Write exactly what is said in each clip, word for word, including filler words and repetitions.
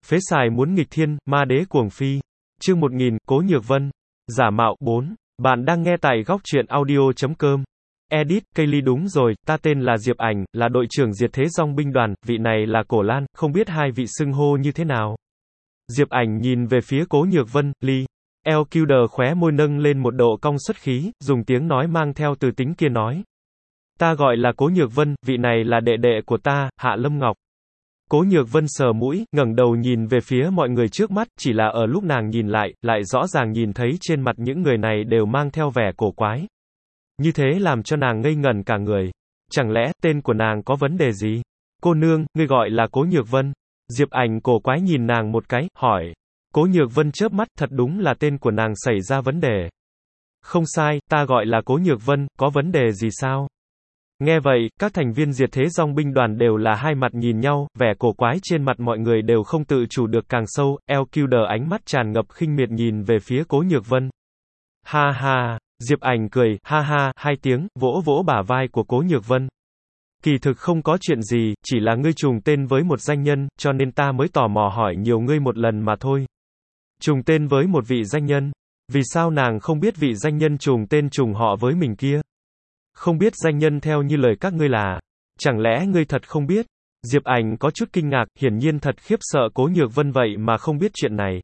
Phế xài muốn nghịch thiên, ma đế cuồng phi. Chương một nghìn, Cố Nhược Vân. Giả mạo, bốn. Bạn đang nghe tại góc truyện audio chấm com. Edit, Kaylee đúng rồi, ta tên là Diệp Ảnh, là đội trưởng Diệt Thế Dòng binh đoàn, vị này là Cổ Lan, không biết hai vị xưng hô như thế nào. Diệp Ảnh nhìn về phía Cố Nhược Vân, Ly. El Kilder khóe môi nâng lên một độ cong xuất khí, dùng tiếng nói mang theo từ tính kia nói. Ta gọi là Cố Nhược Vân, vị này là đệ đệ của ta, Hạ Lâm Ngọc. Cố Nhược Vân sờ mũi, ngẩng đầu nhìn về phía mọi người trước mắt, chỉ là ở lúc nàng nhìn lại, lại rõ ràng nhìn thấy trên mặt những người này đều mang theo vẻ cổ quái. Như thế làm cho nàng ngây ngẩn cả người. Chẳng lẽ, tên của nàng có vấn đề gì? Cô nương, ngươi gọi là Cố Nhược Vân. Diệp Ảnh cổ quái nhìn nàng một cái, hỏi. Cố Nhược Vân chớp mắt, thật đúng là tên của nàng xảy ra vấn đề. Không sai, ta gọi là Cố Nhược Vân, có vấn đề gì sao? Nghe vậy, các thành viên Diệt Thế Dòng binh đoàn đều là hai mặt nhìn nhau, vẻ cổ quái trên mặt mọi người đều không tự chủ được càng sâu, El Kilder ánh mắt tràn ngập khinh miệt nhìn về phía Cố Nhược Vân. Ha ha, Diệp Ảnh cười, ha ha, hai tiếng, vỗ vỗ bả vai của Cố Nhược Vân. Kỳ thực không có chuyện gì, chỉ là ngươi trùng tên với một danh nhân, cho nên ta mới tò mò hỏi nhiều ngươi một lần mà thôi. Trùng tên với một vị danh nhân? Vì sao nàng không biết vị danh nhân trùng tên trùng họ với mình kia? Không biết danh nhân theo như lời các ngươi là, chẳng lẽ ngươi thật không biết? Diệp Ảnh có chút kinh ngạc, hiển nhiên thật khiếp sợ Cố Nhược Vân vậy mà không biết chuyện này.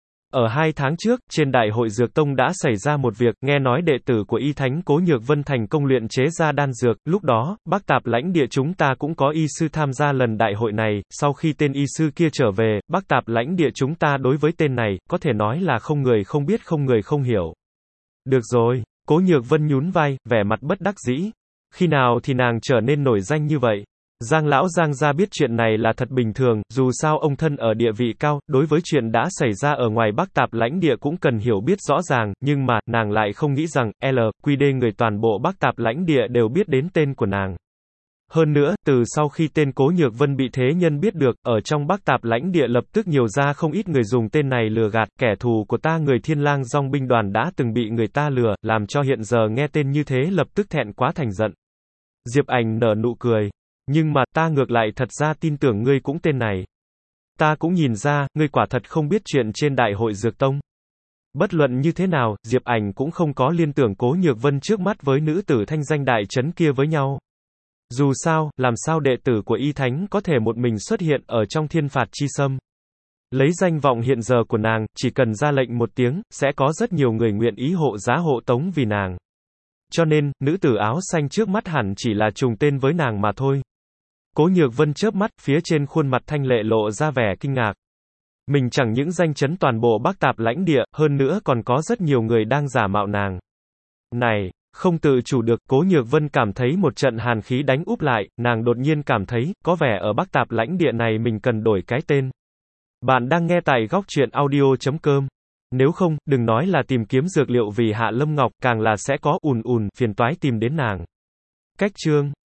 Ở hai tháng trước, trên Đại hội Dược Tông đã xảy ra một việc, nghe nói đệ tử của Y Thánh Cố Nhược Vân thành công luyện chế ra đan dược, lúc đó, Bắc Tạp lãnh địa chúng ta cũng có y sư tham gia lần đại hội này, sau khi tên y sư kia trở về, Bắc Tạp lãnh địa chúng ta đối với tên này, có thể nói là không người không biết không người không hiểu. Được rồi, Cố Nhược Vân nhún vai, vẻ mặt bất đắc dĩ. Khi nào thì nàng trở nên nổi danh như vậy? Giang lão Giang gia biết chuyện này là thật bình thường, dù sao ông thân ở địa vị cao, đối với chuyện đã xảy ra ở ngoài Bắc Tạp lãnh địa cũng cần hiểu biết rõ ràng, nhưng mà, nàng lại không nghĩ rằng, L, quy đê người toàn bộ Bắc Tạp lãnh địa đều biết đến tên của nàng. Hơn nữa, từ sau khi tên Cố Nhược Vân bị thế nhân biết được, ở trong Bắc Tạp lãnh địa lập tức nhiều ra không ít người dùng tên này lừa gạt, kẻ thù của ta người Thiên Lang Dòng binh đoàn đã từng bị người ta lừa, làm cho hiện giờ nghe tên như thế lập tức thẹn quá thành giận. Diệp Ảnh nở nụ cười. Nhưng mà, ta ngược lại thật ra tin tưởng ngươi cũng tên này. Ta cũng nhìn ra, ngươi quả thật không biết chuyện trên Đại hội Dược Tông. Bất luận như thế nào, Diệp Ảnh cũng không có liên tưởng Cố Nhược Vân trước mắt với nữ tử thanh danh đại trấn kia với nhau. Dù sao, làm sao đệ tử của Y Thánh có thể một mình xuất hiện ở trong thiên phạt chi sâm. Lấy danh vọng hiện giờ của nàng, chỉ cần ra lệnh một tiếng, sẽ có rất nhiều người nguyện ý hộ giá hộ tống vì nàng. Cho nên, nữ tử áo xanh trước mắt hẳn chỉ là trùng tên với nàng mà thôi. Cố Nhược Vân chớp mắt, phía trên khuôn mặt thanh lệ lộ ra vẻ kinh ngạc. Mình chẳng những danh chấn toàn bộ Bắc Tạp lãnh địa, hơn nữa còn có rất nhiều người đang giả mạo nàng. Này, không tự chủ được, Cố Nhược Vân cảm thấy một trận hàn khí đánh úp lại, nàng đột nhiên cảm thấy, có vẻ ở Bắc Tạp lãnh địa này mình cần đổi cái tên. Bạn đang nghe tại góc truyện audio chấm com. Nếu không, đừng nói là tìm kiếm dược liệu vì Hạ Lâm Ngọc, càng là sẽ có ùn ùn phiền toái tìm đến nàng. Cách chương